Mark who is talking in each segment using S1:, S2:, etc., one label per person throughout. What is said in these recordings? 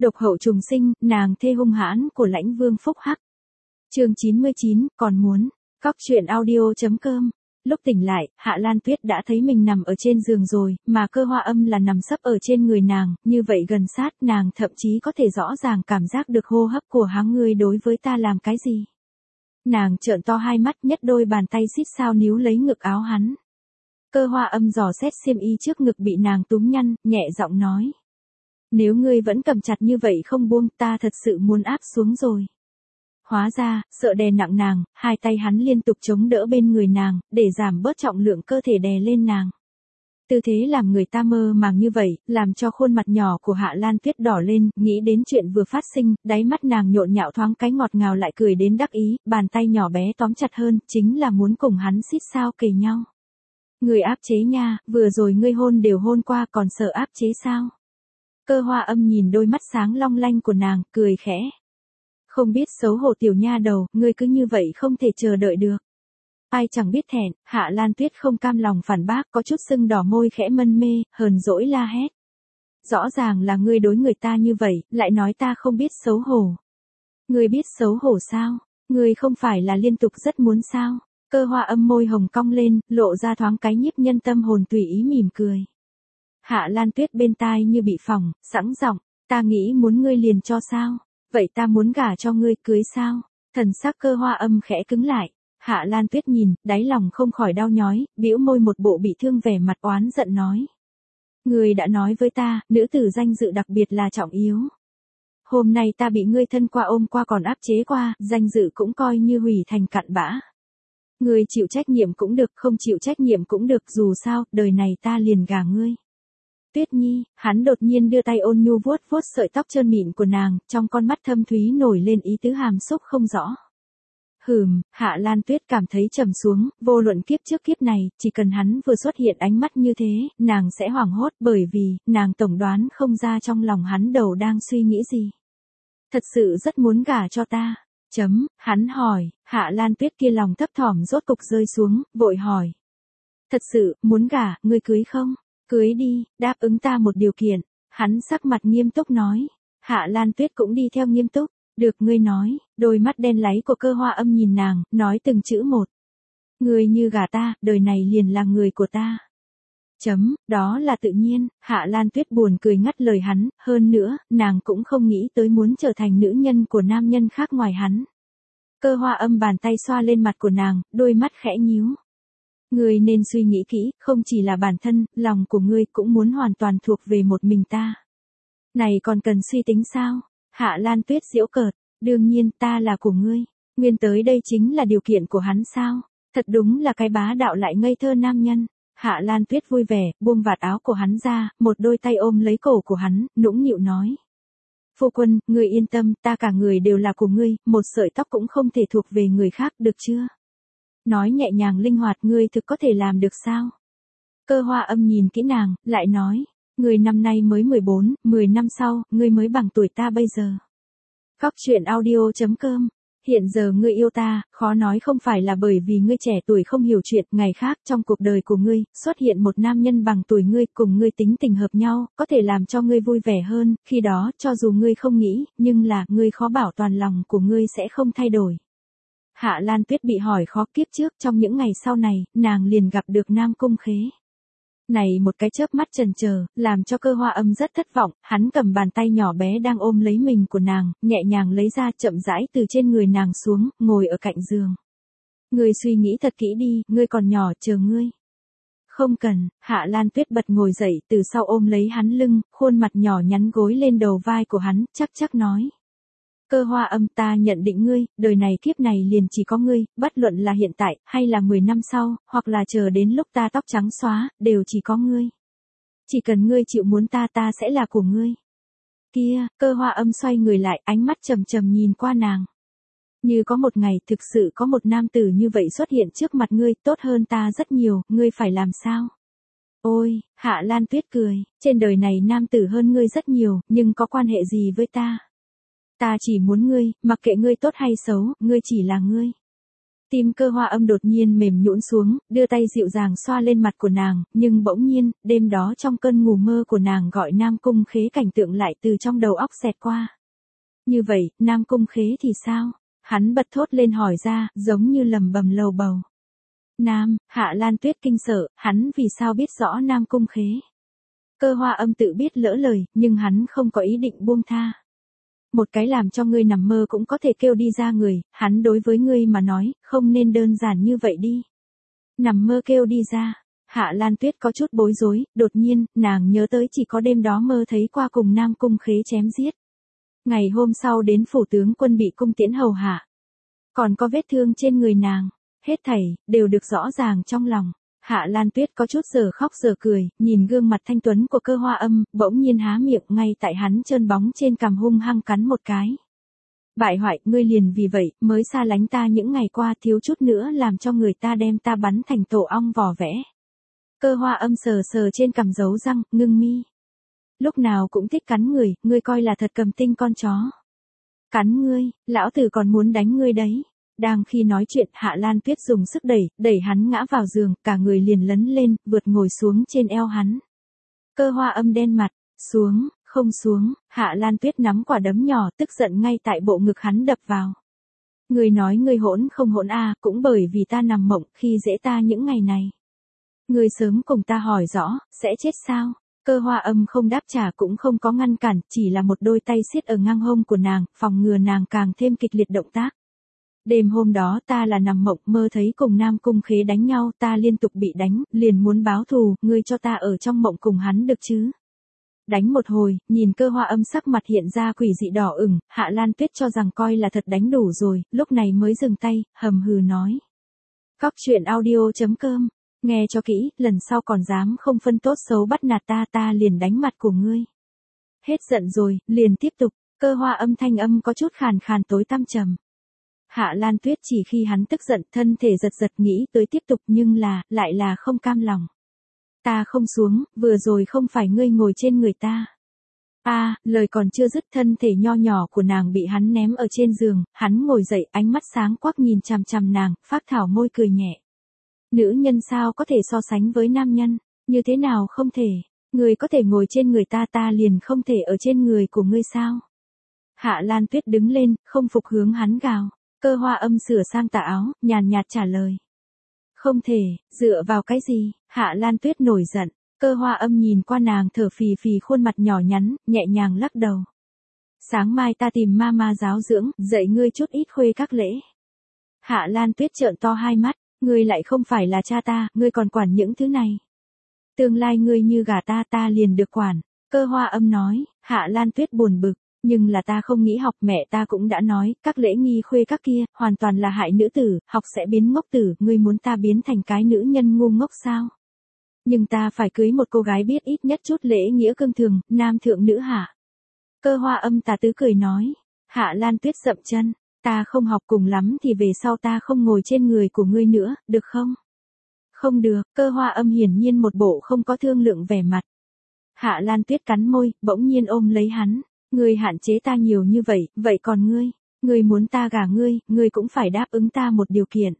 S1: Độc hậu trùng sinh, nàng thê hung hãn của Lãnh Vương Phúc Hắc. Chương 99, còn muốn. Cóc truyện audio.com. Lúc tỉnh lại, Hạ Lan Tuyết đã thấy mình nằm ở trên giường rồi, mà Cơ Hoa Âm là nằm sấp ở trên người nàng, như vậy gần sát, nàng thậm chí có thể rõ ràng cảm giác được hô hấp của hắn. Ngươi đối với ta làm cái gì? Nàng trợn to hai mắt, nhất đôi bàn tay xít sao níu lấy ngực áo hắn. Cơ Hoa Âm dò xét xiêm y trước ngực bị nàng túm nhăn, nhẹ giọng nói: nếu ngươi vẫn cầm chặt như vậy không buông, ta thật sự muốn áp xuống rồi. Hóa ra, sợ đè nặng nàng, hai tay hắn liên tục chống đỡ bên người nàng, để giảm bớt trọng lượng cơ thể đè lên nàng. Tư thế làm người ta mơ màng như vậy, làm cho khuôn mặt nhỏ của Hạ Lan Tuyết đỏ lên, nghĩ đến chuyện vừa phát sinh, đáy mắt nàng nhộn nhạo thoáng cái ngọt ngào lại cười đến đắc ý, bàn tay nhỏ bé tóm chặt hơn, chính là muốn cùng hắn xít sao kề nhau. Người áp chế nha, vừa rồi ngươi hôn đều hôn qua còn sợ áp chế sao? Cơ Hoa Âm nhìn đôi mắt sáng long lanh của nàng, cười khẽ. Không biết xấu hổ tiểu nha đầu, ngươi cứ như vậy không thể chờ đợi được. Ai chẳng biết thẹn, Hạ Lan Tuyết không cam lòng phản bác, có chút sưng đỏ môi khẽ mân mê, hờn dỗi la hét. Rõ ràng là ngươi đối người ta như vậy, lại nói ta không biết xấu hổ. Ngươi biết xấu hổ sao? Ngươi không phải là liên tục rất muốn sao? Cơ Hoa Âm môi hồng cong lên, lộ ra thoáng cái nhiếp nhân tâm hồn tùy ý mỉm cười. Hạ Lan Tuyết bên tai như bị phỏng, sẵn giọng, ta nghĩ muốn ngươi liền cho sao? Vậy ta muốn gả cho ngươi, cưới sao? Thần sắc Cơ Hoa Âm khẽ cứng lại. Hạ Lan Tuyết nhìn, đáy lòng không khỏi đau nhói, bĩu môi một bộ bị thương vẻ mặt oán giận nói. Ngươi đã nói với ta, nữ tử danh dự đặc biệt là trọng yếu. Hôm nay ta bị ngươi thân qua ôm qua còn áp chế qua, danh dự cũng coi như hủy thành cặn bã. Ngươi chịu trách nhiệm cũng được, không chịu trách nhiệm cũng được, dù sao, đời này ta liền gả ngươi. Tuyết Nhi, hắn đột nhiên đưa tay ôn nhu vuốt vuốt sợi tóc trơn mịn của nàng, trong con mắt thâm thúy nổi lên ý tứ hàm xúc không rõ. Hạ Lan Tuyết cảm thấy trầm xuống, vô luận kiếp trước kiếp này, chỉ cần hắn vừa xuất hiện ánh mắt như thế, nàng sẽ hoảng hốt bởi vì, nàng tổng đoán không ra trong lòng hắn đầu đang suy nghĩ gì. Thật sự rất muốn gả cho ta. Hắn hỏi, Hạ Lan Tuyết kia lòng thấp thỏm rốt cục rơi xuống, vội hỏi. Thật sự, muốn gả, ngươi cưới không? Cưới đi, đáp ứng ta một điều kiện. Hắn sắc mặt nghiêm túc nói. Hạ Lan Tuyết cũng đi theo nghiêm túc. Được, ngươi nói. Đôi mắt đen láy của Cơ Hoa Âm nhìn nàng, nói từng chữ một. Ngươi như gả ta, đời này liền là người của ta. Đó là tự nhiên. Hạ Lan Tuyết buồn cười ngắt lời hắn, hơn nữa, nàng cũng không nghĩ tới muốn trở thành nữ nhân của nam nhân khác ngoài hắn. Cơ Hoa Âm bàn tay xoa lên mặt của nàng, đôi mắt khẽ nhíu. Ngươi nên suy nghĩ kỹ, không chỉ là bản thân, lòng của ngươi cũng muốn hoàn toàn thuộc về một mình ta. Này còn cần suy tính sao? Hạ Lan Tuyết giễu cợt, đương nhiên ta là của ngươi. Nguyên tới đây chính là điều kiện của hắn sao? Thật đúng là cái bá đạo lại ngây thơ nam nhân. Hạ Lan Tuyết vui vẻ, buông vạt áo của hắn ra, một đôi tay ôm lấy cổ của hắn, nũng nịu nói. Phu quân, ngươi yên tâm, ta cả người đều là của ngươi, một sợi tóc cũng không thể thuộc về người khác, được chưa? Nói nhẹ nhàng linh hoạt, ngươi thực có thể làm được sao? Cơ Hoa Âm nhìn kỹ nàng, lại nói, ngươi năm nay mới 14, 10 năm sau, ngươi mới bằng tuổi ta bây giờ. Cóc truyện audio.com. Hiện giờ ngươi yêu ta, khó nói không phải là bởi vì ngươi trẻ tuổi không hiểu chuyện, ngày khác trong cuộc đời của ngươi, xuất hiện một nam nhân bằng tuổi ngươi, cùng ngươi tính tình hợp nhau, có thể làm cho ngươi vui vẻ hơn, khi đó, cho dù ngươi không nghĩ, nhưng là, ngươi khó bảo toàn lòng của ngươi sẽ không thay đổi. Hạ Lan Tuyết bị hỏi khó, kiếp trước trong những ngày sau này, nàng liền gặp được Nam Cung Khế. Này một cái chớp mắt chần chờ, làm cho Cơ Hoa Âm rất thất vọng, hắn cầm bàn tay nhỏ bé đang ôm lấy mình của nàng, nhẹ nhàng lấy ra chậm rãi từ trên người nàng xuống, ngồi ở cạnh giường. Ngươi suy nghĩ thật kỹ đi, ngươi còn nhỏ, chờ ngươi. Không cần, Hạ Lan Tuyết bật ngồi dậy từ sau ôm lấy hắn lưng, khuôn mặt nhỏ nhắn gối lên đầu vai của hắn, chắc nói. Cơ Hoa Âm, ta nhận định ngươi, đời này kiếp này liền chỉ có ngươi, bất luận là hiện tại, hay là 10 năm sau, hoặc là chờ đến lúc ta tóc trắng xóa, đều chỉ có ngươi. Chỉ cần ngươi chịu muốn ta, ta sẽ là của ngươi. Kia, Cơ Hoa Âm xoay người lại, ánh mắt trầm trầm nhìn qua nàng. Như có một ngày, thực sự có một nam tử như vậy xuất hiện trước mặt ngươi, tốt hơn ta rất nhiều, ngươi phải làm sao? Ôi, Hạ Lan Tuyết cười, trên đời này nam tử hơn ngươi rất nhiều, nhưng có quan hệ gì với ta? Ta chỉ muốn ngươi, mặc kệ ngươi tốt hay xấu, ngươi chỉ là ngươi. Tim Cơ Hoa Âm đột nhiên mềm nhũn xuống, đưa tay dịu dàng xoa lên mặt của nàng, nhưng bỗng nhiên, đêm đó trong cơn ngủ mơ của nàng gọi Nam Cung Khế cảnh tượng lại từ trong đầu óc xẹt qua. Như vậy, Nam Cung Khế thì sao? Hắn bật thốt lên hỏi ra, giống như lầm bầm lầu bầu. Hạ Lan Tuyết kinh sợ, hắn vì sao biết rõ Nam Cung Khế? Cơ Hoa Âm tự biết lỡ lời, nhưng hắn không có ý định buông tha. Một cái làm cho ngươi nằm mơ cũng có thể kêu đi ra người, hắn đối với ngươi mà nói, không nên đơn giản như vậy đi. Nằm mơ kêu đi ra. Hạ Lan Tuyết có chút bối rối, đột nhiên, nàng nhớ tới chỉ có đêm đó mơ thấy qua cùng Nam Cung Khế chém giết. Ngày hôm sau đến phủ tướng quân bị cung tiễn hầu hạ. Còn có vết thương trên người nàng, hết thảy, đều được rõ ràng trong lòng. Hạ Lan Tuyết có chút giờ khóc giờ cười, nhìn gương mặt thanh tuấn của Cơ Hoa Âm, bỗng nhiên há miệng ngay tại hắn trơn bóng trên cằm hung hăng cắn một cái. Bại hoại, ngươi liền vì vậy, mới xa lánh ta những ngày qua thiếu chút nữa làm cho người ta đem ta bắn thành tổ ong vỏ vẽ. Cơ Hoa Âm sờ sờ trên cằm giấu răng, ngưng mi. Lúc nào cũng thích cắn người, ngươi coi là thật cầm tinh con chó. Cắn ngươi, lão tử còn muốn đánh ngươi đấy. Đang khi nói chuyện, Hạ Lan Tuyết dùng sức đẩy hắn ngã vào giường, cả người liền lấn lên, vượt ngồi xuống trên eo hắn. Cơ Hoa Âm đen mặt, không xuống, Hạ Lan Tuyết nắm quả đấm nhỏ tức giận ngay tại bộ ngực hắn đập vào. Ngươi nói ngươi hỗn không hỗn cũng bởi vì ta nằm mộng khi dễ ta những ngày này. Ngươi sớm cùng ta hỏi rõ, sẽ chết sao? Cơ Hoa Âm không đáp trả cũng không có ngăn cản, chỉ là một đôi tay siết ở ngang hông của nàng, phòng ngừa nàng càng thêm kịch liệt động tác. Đêm hôm đó ta là nằm mộng mơ thấy cùng Nam Cung Khế đánh nhau, ta liên tục bị đánh, liền muốn báo thù, ngươi cho ta ở trong mộng cùng hắn được chứ? Đánh một hồi, nhìn Cơ Hoa Âm sắc mặt hiện ra quỷ dị đỏ ửng, Hạ Lan Tuyết cho rằng coi là thật đánh đủ rồi, lúc này mới dừng tay, hầm hừ nói. Cóc truyện audio.com, nghe cho kỹ, lần sau còn dám không phân tốt xấu bắt nạt ta liền đánh mặt của ngươi. Hết giận rồi, liền tiếp tục, Cơ Hoa Âm thanh âm có chút khàn khàn tối tăm trầm. Hạ Lan Tuyết chỉ khi hắn tức giận, thân thể giật nghĩ tới tiếp tục nhưng lại là không cam lòng. Ta không xuống, vừa rồi không phải ngươi ngồi trên người ta. Lời còn chưa dứt thân thể nho nhỏ của nàng bị hắn ném ở trên giường, hắn ngồi dậy ánh mắt sáng quắc nhìn chằm chằm nàng, phác thảo môi cười nhẹ. Nữ nhân sao có thể so sánh với nam nhân, như thế nào không thể, người có thể ngồi trên người ta liền không thể ở trên người của ngươi sao. Hạ Lan Tuyết đứng lên, không phục hướng hắn gào. Cơ Hoa Âm sửa sang tà áo, nhàn nhạt trả lời. Không thể, dựa vào cái gì? Hạ Lan Tuyết nổi giận, Cơ Hoa Âm nhìn qua nàng thở phì phì khuôn mặt nhỏ nhắn, nhẹ nhàng lắc đầu. Sáng mai ta tìm mama giáo dưỡng, dạy ngươi chút ít khuê các lễ. Hạ Lan Tuyết trợn to hai mắt, ngươi lại không phải là cha ta, ngươi còn quản những thứ này. Tương lai ngươi như gả ta liền được quản, Cơ Hoa Âm nói. Hạ Lan Tuyết buồn bực. Nhưng là ta không nghĩ học, mẹ ta cũng đã nói, các lễ nghi khuê các kia, hoàn toàn là hại nữ tử, học sẽ biến ngốc tử, ngươi muốn ta biến thành cái nữ nhân ngu ngốc sao? Nhưng ta phải cưới một cô gái biết ít nhất chút lễ nghĩa cương thường, nam thượng nữ hạ. Cơ Hoa Âm tà tứ cười nói. Hạ Lan Tuyết dậm chân, ta không học cùng lắm thì về sau ta không ngồi trên người của ngươi nữa, được không? Không được, Cơ Hoa Âm hiển nhiên một bộ không có thương lượng vẻ mặt. Hạ Lan Tuyết cắn môi, bỗng nhiên ôm lấy hắn. Ngươi hạn chế ta nhiều như vậy còn ngươi muốn ta gả ngươi cũng phải đáp ứng ta một điều kiện.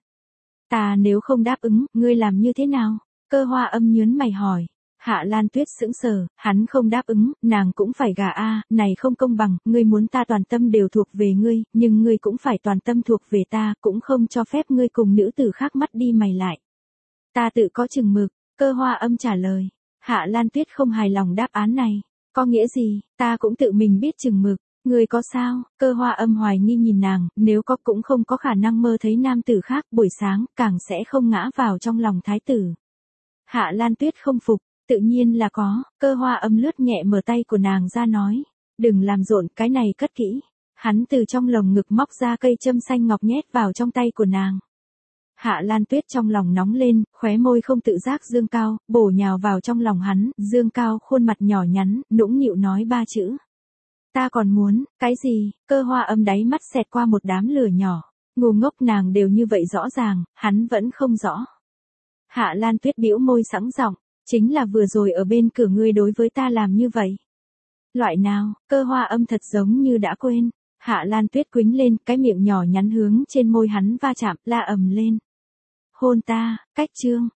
S1: Ta nếu không đáp ứng, ngươi làm như thế nào? Cơ Hoa Âm nhớn mày hỏi. Hạ Lan Tuyết sững sờ, hắn không đáp ứng, nàng cũng phải gả này không công bằng, ngươi muốn ta toàn tâm đều thuộc về ngươi, nhưng ngươi cũng phải toàn tâm thuộc về ta, cũng không cho phép ngươi cùng nữ tử khác mắt đi mày lại. Ta tự có chừng mực, Cơ Hoa Âm trả lời. Hạ Lan Tuyết không hài lòng đáp án này. Có nghĩa gì, ta cũng tự mình biết chừng mực, ngươi có sao? Cơ Hoa Âm hoài nghi nhìn nàng, nếu có cũng không có khả năng mơ thấy nam tử khác, buổi sáng, càng sẽ không ngã vào trong lòng thái tử. Hạ Lan Tuyết không phục, tự nhiên là có, Cơ Hoa Âm lướt nhẹ mở tay của nàng ra nói, đừng làm rộn, cái này cất kỹ. Hắn từ trong lồng ngực móc ra cây châm xanh ngọc nhét vào trong tay của nàng. Hạ Lan Tuyết trong lòng nóng lên, khóe môi không tự giác dương cao, bổ nhào vào trong lòng hắn, dương cao khuôn mặt nhỏ nhắn, nũng nịu nói ba chữ. Ta còn muốn, cái gì? Cơ Hoa Âm đáy mắt xẹt qua một đám lửa nhỏ. Ngu ngốc nàng đều như vậy rõ ràng, hắn vẫn không rõ. Hạ Lan Tuyết bĩu môi sẵn giọng, chính là vừa rồi ở bên cửa ngươi đối với ta làm như vậy. Loại nào? Cơ Hoa Âm thật giống như đã quên. Hạ Lan Tuyết quĩnh lên, cái miệng nhỏ nhắn hướng trên môi hắn va chạm, la ầm lên. Hôn ta, cách chương.